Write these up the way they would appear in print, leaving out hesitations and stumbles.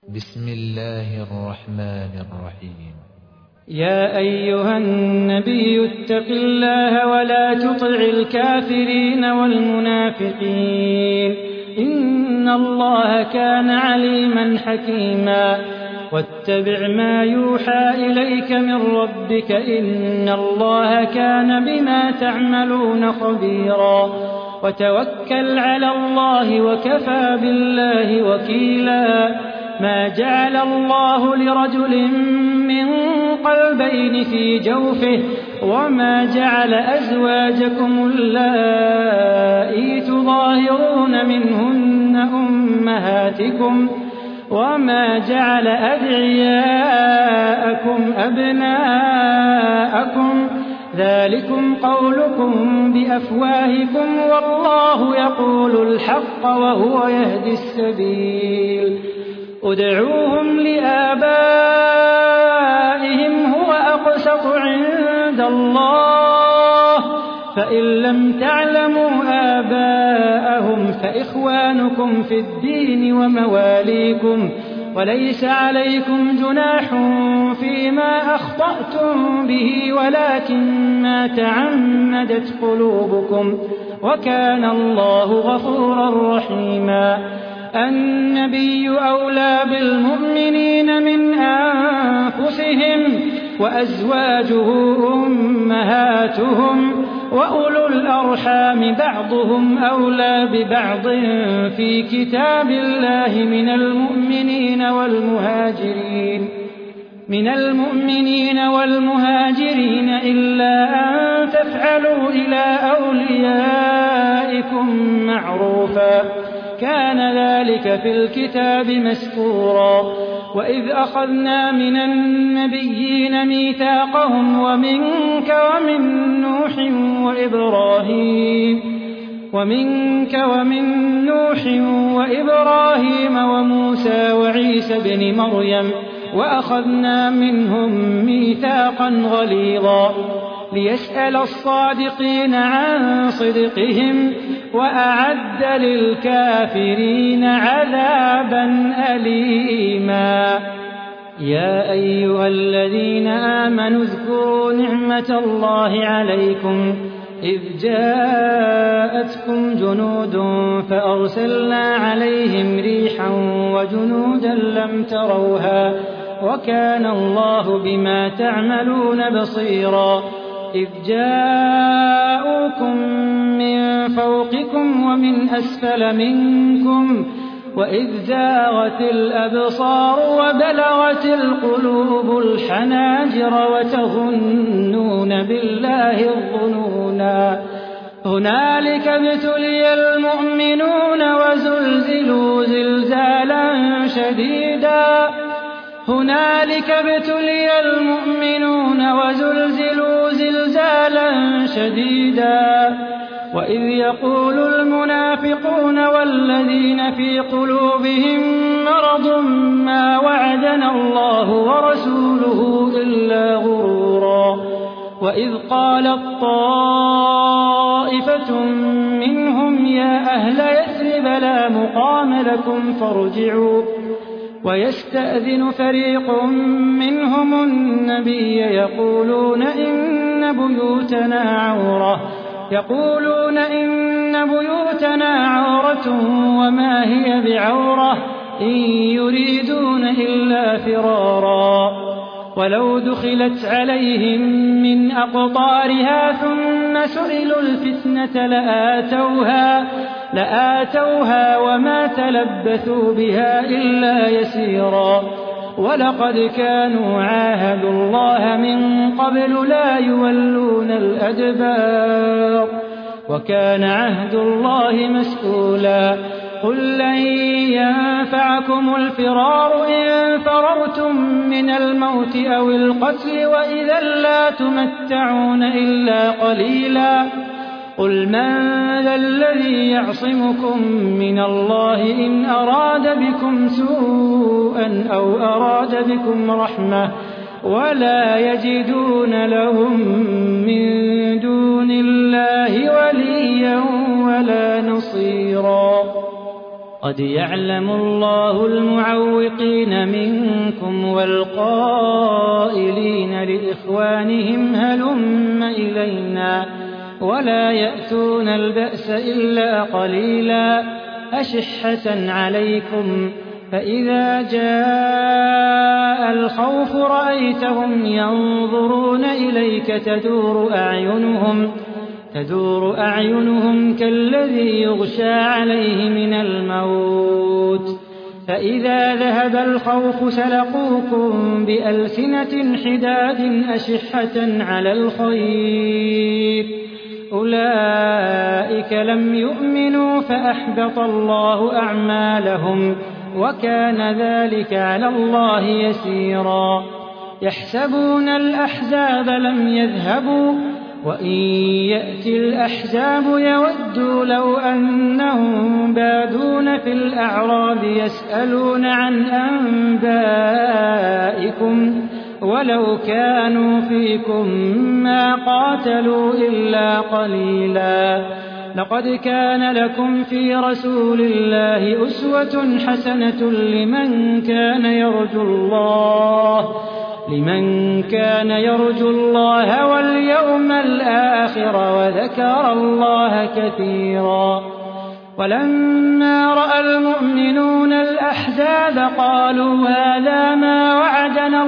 بسم الله الرحمن الرحيم. يا أيها النبي اتق الله ولا تطع الكافرين والمنافقين إن الله كان عليما حكيما واتبع ما يوحى إليك من ربك إن الله كان بما تعملون خبيرا وتوكل على الله وكفى بالله وكيلا ما جعل الله لرجل من قلبين في جوفه وما جعل أزواجكم اللائي تظاهرون منهن أمهاتكم وما جعل أدعياءكم أبناءكم ذلكم قولكم بأفواهكم والله يقول الحق وهو يهدي السبيل ادعوهم لآبائهم هو أقسط عند الله فإن لم تعلموا آباءهم فإخوانكم في الدين ومواليكم وليس عليكم جناح فيما أخطأتم به ولكن ما تعمدت قلوبكم وكان الله غفورا رحيما النبي أولى بالمؤمنين من أنفسهم وأزواجه أمهاتهم وأولو الأرحام بعضهم أولى ببعض في كتاب الله من المؤمنين والمهاجرين إلا أن تفعلوا إلى أوليائكم معروفا كان ذلك في الكتاب مسطورا وإذ أخذنا من النبيين ميثاقهم ومنك ومن نوح وإبراهيم وموسى وعيسى بن مريم وأخذنا منهم ميثاقا غليظا ليسأل الصادقين عن صدقهم وأعد للكافرين عذابا أليما يا أيها الذين آمنوا اذكروا نعمة الله عليكم إذ جاءتكم جنود فأرسلنا عليهم ريحا وجنودا لم تروها وكان الله بما تعملون بصيرا إذ جاءوكم من فوقكم ومن أسفل منكم وإذ زاغت الأبصار وبلغت القلوب الحناجر وتظنون بالله الظنونا هنالك ابتلي المؤمنون وزلزلوا زلزالا شديدا وإذ يقول المنافقون والذين في قلوبهم مرض ما وعدنا الله ورسوله إلا غرورا وإذ قالت طائفة منهم يا أهل يثرب لا مقام لكم فارجعوا ويستأذن فريق منهم النبي يقولون إن بيوتنا عورة وما هي بعورة إن يريدون إلا فرارا ولو دخلت عليهم من أقطارها ثم سئلوا الفتنة لآتوها وما تلبثوا بها إلا يسيرا ولقد كانوا عاهدوا الله من قبل لا يولون الأدبار وكان عهد الله مسؤولا قل لن ينفعكم الفرار إن فررتم من الموت أو القتل وإذا لا تمتعون إلا قليلا قل من ذا الذي يعصمكم من الله إن أراد بكم سوءا أو أراد بكم رحمة ولا يجدون لهم من دون الله وليا ولا نصيرا قد يعلم الله المعوقين منكم والقائلين لإخوانهم هلم إلينا ولا يأتون البأس إلا قليلا أشحة عليكم فإذا جاء الخوف رأيتهم ينظرون إليك تدور أعينهم كالذي يغشى عليه من الموت فإذا ذهب الخوف سلقوكم بألسنة حداد أشحة على الخير أولئك لم يؤمنوا فأحبط الله أعمالهم وكان ذلك على الله يسيرا يحسبون الأحزاب لم يذهبوا وإن يأتي الأحزاب يودوا لو أنهم بادون في الأعراب يسألون عن أنبائكم ولو كانوا فيكم ما قاتلوا إلا قليلا لقد كان لكم في رسول الله أسوة حسنة لمن كان يرجو الله واليوم الآخر وذكر الله كثيرا ولما رأى المؤمنون الأحزاب قالوا هذا ما وعدنا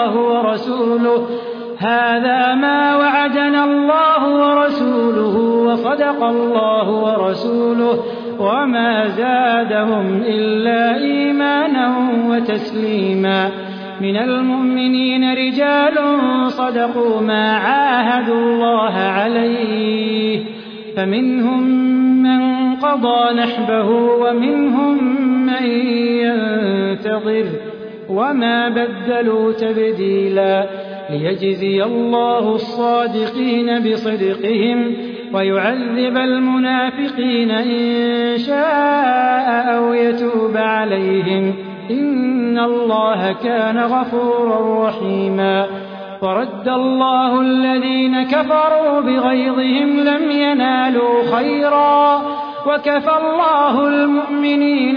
الله ورسوله وصدق الله ورسوله وما زادهم إلا إيمانا وتسليما من المؤمنين رجال صدقوا ما عاهدوا الله عليه فمنهم من قضى نحبه ومنهم من ينتظر وما بدلوا تبديلا ليجزي الله الصادقين بصدقهم ويعذب المنافقين إن شاء أو يتوب عليهم إن الله كان غفورا رحيما ورد الله الذين كفروا بغيظهم لم ينالوا خيرا وكفى الله المؤمنين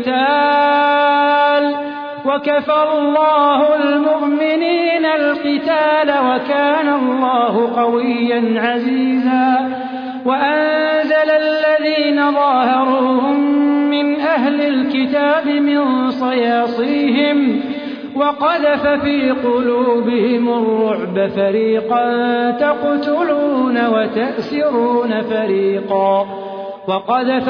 القتال وكان الله قويا عزيزا وأنزل الذين ظاهروهم من أهل الكتاب من صياصيهم وقذف في قلوبهم الرعب فريقا تقتلون وتأسرون فريقا وقذف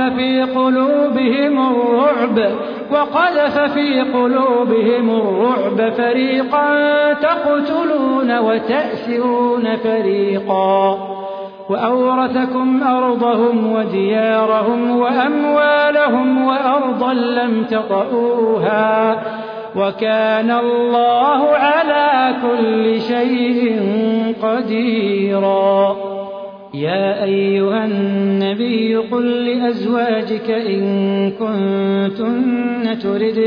في قلوبهم الرعب فريقا تقتلون وتأسرون فريقا وأورثكم أرضهم وديارهم وأموالهم وأرضا لم تطئوها وكان الله على كل شيء قديرا يا أيها النبي قل لأزواجك إن كنتن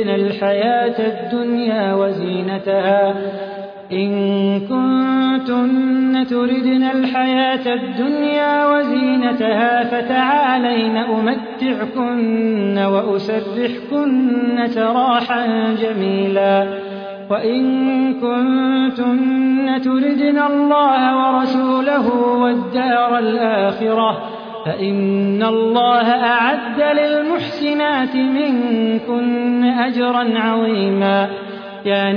تردن الحياة الدنيا وزينتها فتعالين أمتعكن وأسرحكن سراحا جميلا وإن كنتن تردن الله ورسوله والدار الآخرة فإن الله أعد للمحسنات منكن أجرا عظيما يا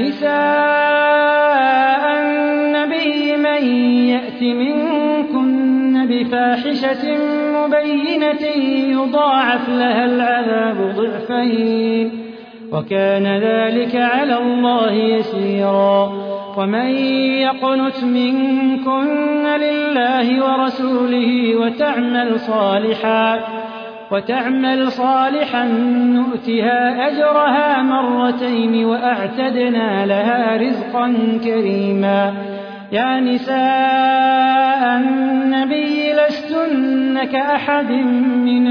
نساء النبي من يأت منكن بفاحشة مبينة يضاعف لها العذاب ضعفين وكان ذلك على الله يسيرا ومن يقنت منكن لله ورسوله وتعمل صالحا نؤتها أجرها مرتين وأعتدنا لها رزقا كريما يا نساء النبي لستن كأحد من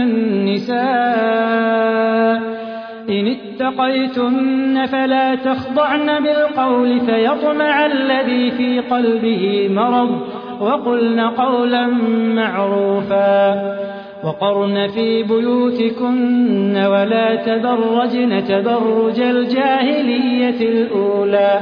النساء إن اتقيتن فلا تخضعن بالقول فيطمع الذي في قلبه مرض وقلن قولا معروفا وقرن في بيوتكن ولا تبرجن تبرج الجاهلية الأولى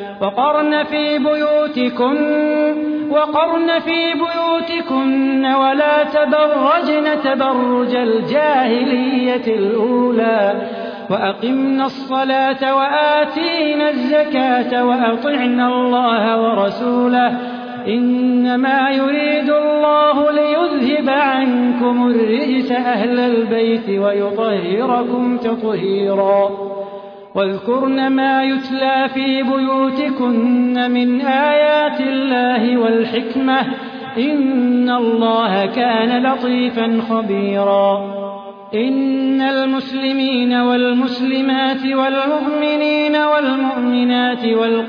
وقرن في بيوتكن ولا تبرجن تبرج الجاهلية الأولى وأقمنا الصلاة وآتينا الزكاة وأطعنا الله ورسوله إنما يريد الله ليذهب عنكم الرجس أهل البيت ويطهركم تطهيرا واذكرن ما يتلى في بيوتكن من آيات الله والحكمة إن الله كان لطيفا خبيرا إن المسلمين والمسلمات والمؤمنين والمؤمنات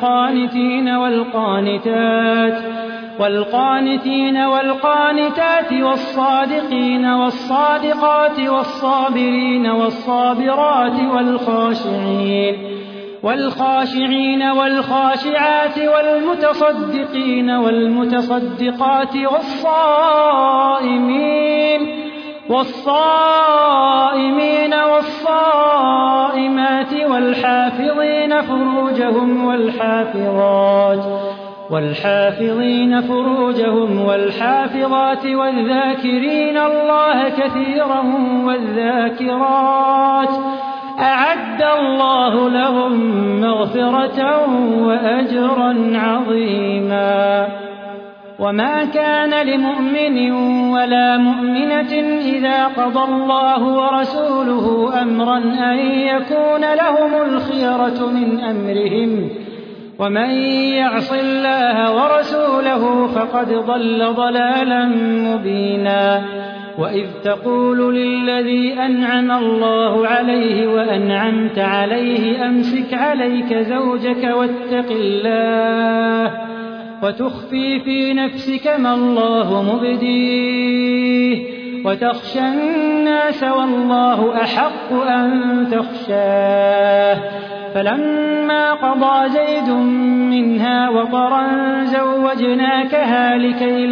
والقانتين والقانتات والصادقين والصادقات والصابرين والصابرات والخاشعين والخاشعات والمتصدقين والمتصدقات والصائمين والصائمات والحافظين فروجهم والحافظات والذاكرين الله كثيرا والذاكرات أعد الله لهم مغفرة وأجرا عظيما وما كان لمؤمن ولا مؤمنة إذا قضى الله ورسوله أمرا أن يكون لهم الخيرة من أمرهم ومن يعص الله ورسوله فقد ضل ضلالا مبينا وإذ تقول للذي أنعم الله عليه وأنعمت عليه أمسك عليك زوجك واتق الله وتخفي في نفسك ما الله مبديه وتخشى الناس والله أحق أن تخشاه فلما قضى زيد منها وطرا زوجناكها لكي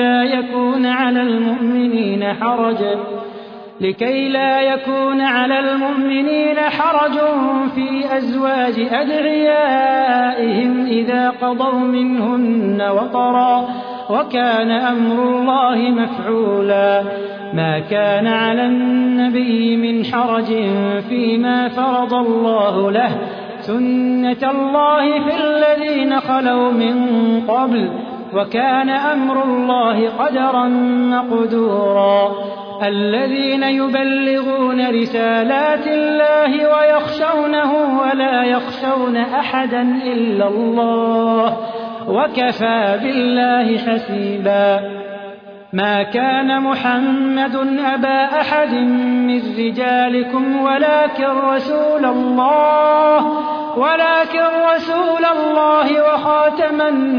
لا يكون على المؤمنين حرج في أزواج أدعيائهم إذا قضوا منهن وطرا وكان أمر الله مفعولا ما كان على النبي من حرج فيما فرض الله له سنة الله في الذين خلوا من قبل وكان أمر الله قدرا مقدورا الذين يبلغون رسالات الله ويخشونه ولا يخشون أحدا إلا الله وكفى بالله حسيبا ما كان محمد أبا أحد من رجالكم ولكن رسول الله وخاتم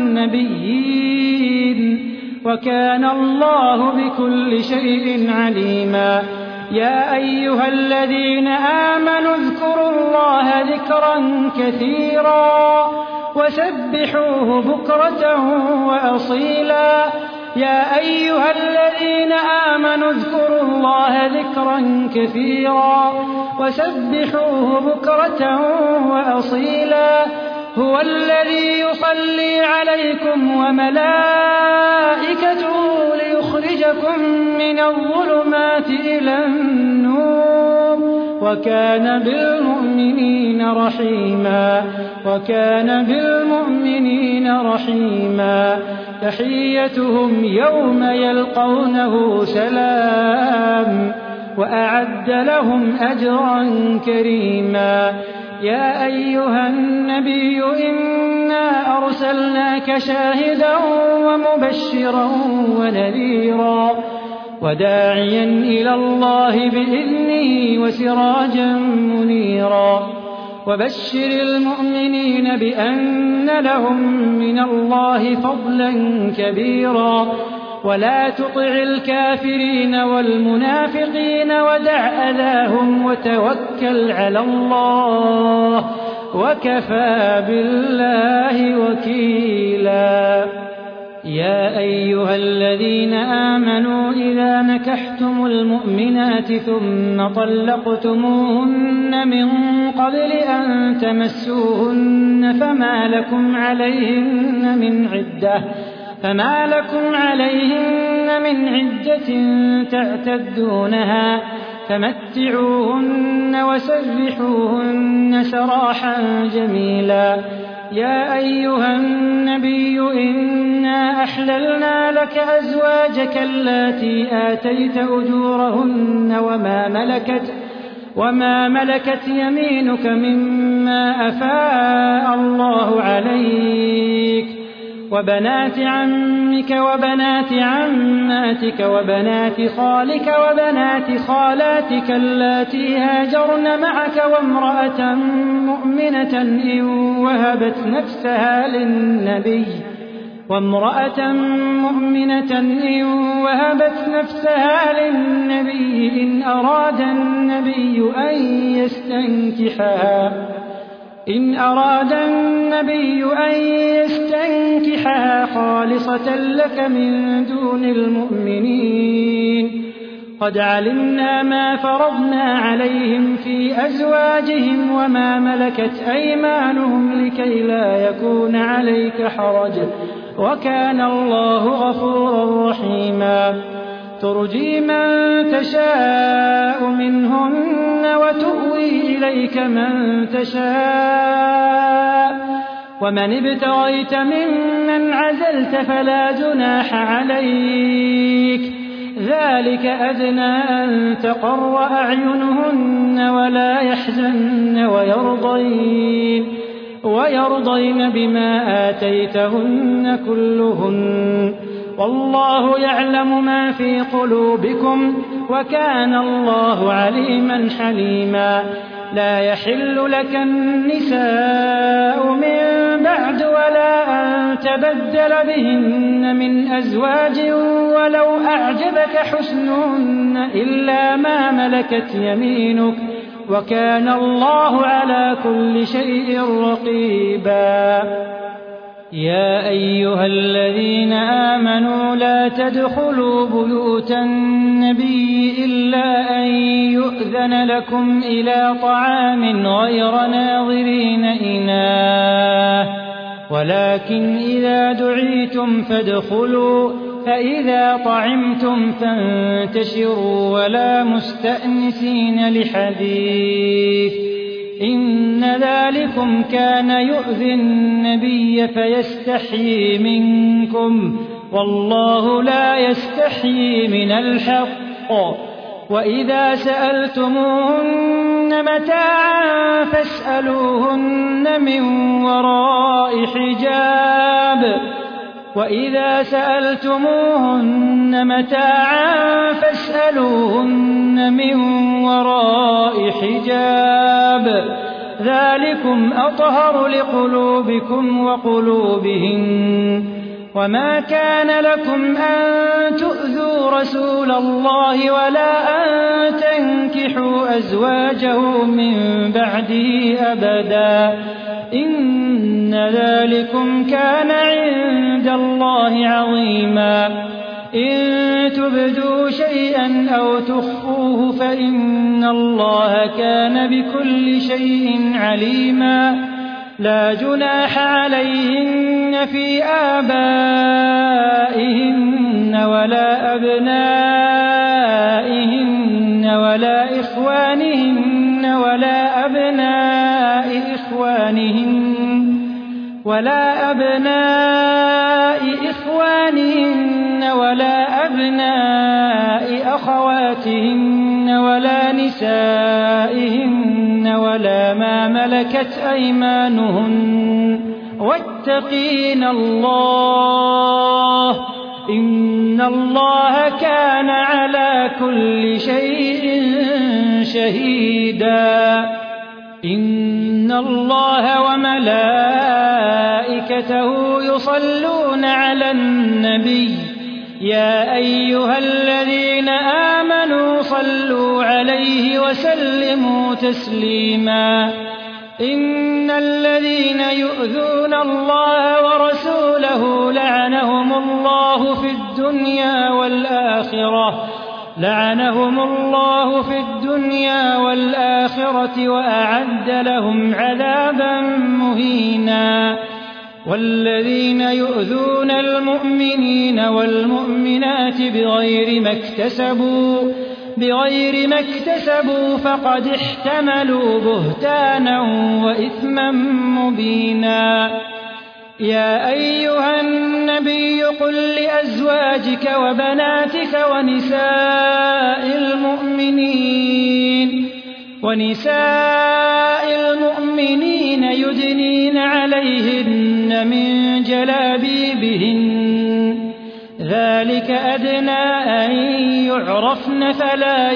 النبيين وكان الله بكل شيء عليما يا أيها الذين آمنوا اذكروا الله ذكرا كثيرا وسبحوه بكرة وأصيلا يا أيها الذين آمنوا اذكروا الله ذكرا كثيرا وسبحوه بكرة وأصيلا هو الذي يصلي عليكم وملائكته ليخرجكم من الظلمات إلى النور وكان بالمؤمنين رحيما تحيتهم يوم يلقونه سلام وأعد لهم أجرا كريما يا أيها النبي إنا أرسلناك شاهدا ومبشرا ونذيرا وداعيا إلى الله بإذنه وسراجا منيرا وبشر المؤمنين بأن لهم من الله فضلا كبيرا ولا تطع الكافرين والمنافقين ودع أذاهم وتوكل على الله وكفى بالله وكيلا يا أيها الذين آمنوا إذا نكحتم المؤمنات ثم طلقتموهن من قبل أن تمسوهن فما لكم عليهن من عدة تعتدونها فمتعوهن وسرحوهن سراحا جميلا. يا أيها النبي إنا أحللنا لك أزواجك اللاتي آتيت أجورهن وما ملكت يمينك مما أفاء الله عليك وبنات عمك وبنات عماتك وبنات خالك وبنات خالاتك اللاتي هاجرن معك وامرأة مؤمنة إن وهبت نفسها للنبي إن أراد النبي أن يستنكحها خالصة لك من دون المؤمنين. قد علمنا ما فرضنا عليهم في أزواجهم وما ملكت أيمانهم لكي لا يكون عليك حرج وكان الله غفورا رحيما. ترجي من تشاء منهن وتؤوي إليك من تشاء ومن ابتغيت ممن عزلت فلا جناح عليك ذلك أدنى أن تقر أعينهن ولا يحزن ويرضين بما آتيتهن كلهن والله يعلم ما في قلوبكم وكان الله عليما حليما. لا يحل لك النساء من بعد ولا أن تبدل بهن من أزواج ولو أعجبك حسنهن إلا ما ملكت يمينك وكان الله على كل شيء رقيبا. يا أيها الذين آمنوا لا تدخلوا بيوت النبي إلا أن يؤذن لكم إلى طعام غير ناظرين إناه ولكن إذا دعيتم فادخلوا فإذا طعمتم فانتشروا ولا مستأنسين لحديث إن ذلكم كان يؤذي النبي فيستحيي منكم والله لا يستحيي من الحق. وإذا سألتموهن متاعا فاسألوهن من وراء حجاب ذلكم أطهر لقلوبكم وقلوبهن. وما كان لكم أن تؤذوا رسول الله ولا أن تنكحوا أزواجه من بعده أبدا إن ذلكم كان عند الله عظيما. إن تبدوا شيئا أو تخفوه فإن الله كان بكل شيء عليما. لا جناح عليهن في آبائهن ولا أبنائهن ولا إخوانهن ولا أبناء أخواتهن ولا نسائهن ولا ما ملكت أيمانهن واتقين الله إن الله كان على كل شيء شهيدا. إن الله وملائكته يصلون على النبي يا أيها الذين آمنوا صلوا عليه وسلموا تسليما. إن الذين يؤذون الله ورسوله لعنهم لعنهم الله في الدنيا والآخرة وأعد لهم عذابا مهينا. والذين يؤذون المؤمنين والمؤمنات بغير ما اكتسبوا فقد احتملوا بهتانا وإثما مبينا. يا أيها النبي قل لأزواجك وبناتك ونساء المؤمنين يدنين عليهن من جلابيبهن ذلك أدنى أن يعرفن فلا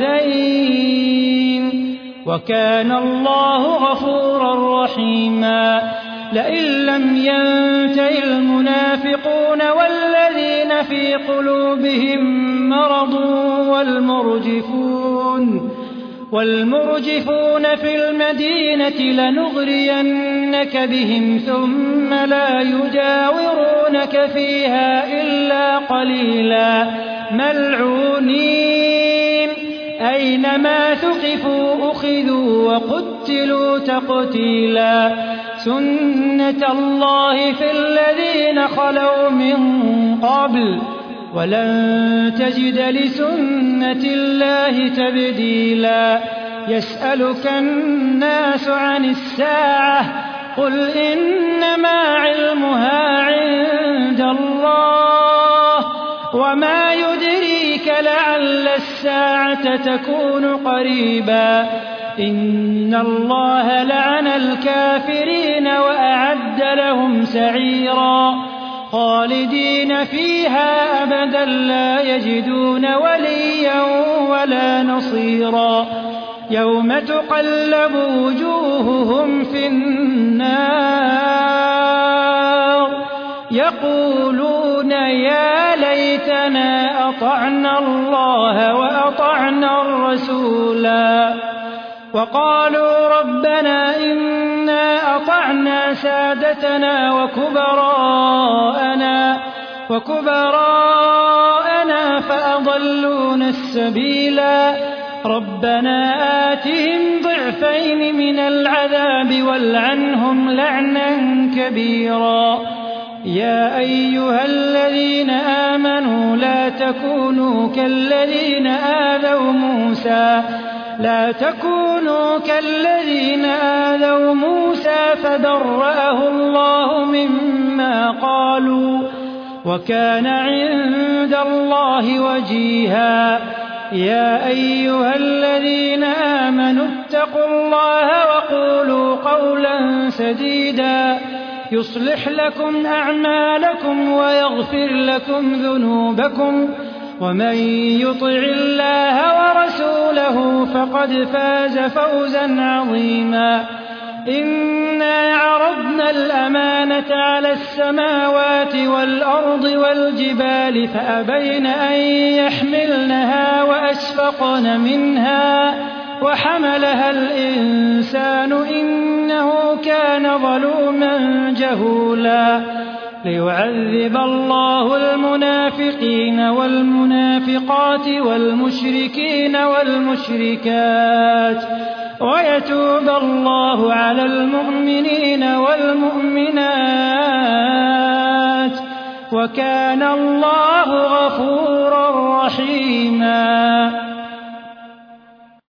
يؤذين وكان الله غفورا رحيما. لئن لم ينته المنافقون والذين في قلوبهم مرض والمرجفون في المدينة لنغرينك بهم ثم لا يجاورونك فيها إلا قليلا ملعونين أينما ثقفوا أخذوا وقتلوا تقتيلا. سنة الله في الذين خلوا من قبل ولن تجد لسنة الله تبديلا. يسألك الناس عن الساعة قل إنما علمها عند الله وما يدريك لعل الساعة تكون قريبا. إن الله لعن الكافرين وأعد لهم سعيرا خالدين فيها أبدا لا يجدون وليا ولا نصيرا. يوم تقلب وجوههم في النار يقولون يا ليتنا أطعنا الله وأطعنا الرسولا وقالوا ربنا إنا أطعنا سادتنا وكبراءنا فأضلونا السبيلا. ربنا آتهم ضعفين من العذاب والعنهم لعنا كبيرا. يا أيها الذين آمنوا لا تكونوا كالذين آذوا موسى فبرأه الله مما قالوا وكان عند الله وجيها. يا أيها الذين آمنوا اتقوا الله وقولوا قولا سديدا يصلح لكم أعمالكم ويغفر لكم ذنوبكم ومن يطع الله ورسوله فقد فاز فوزا عظيما. إنا عرضنا الأمانة على السماوات والأرض والجبال فأبين أن يحملنها وأشفقن منها وحملها الإنسان إنه كان ظلوما جهولا. ليعذب الله المنافقين والمنافقات والمشركين والمشركات ويتوب الله على المؤمنين والمؤمنات وكان الله غفورا رحيما.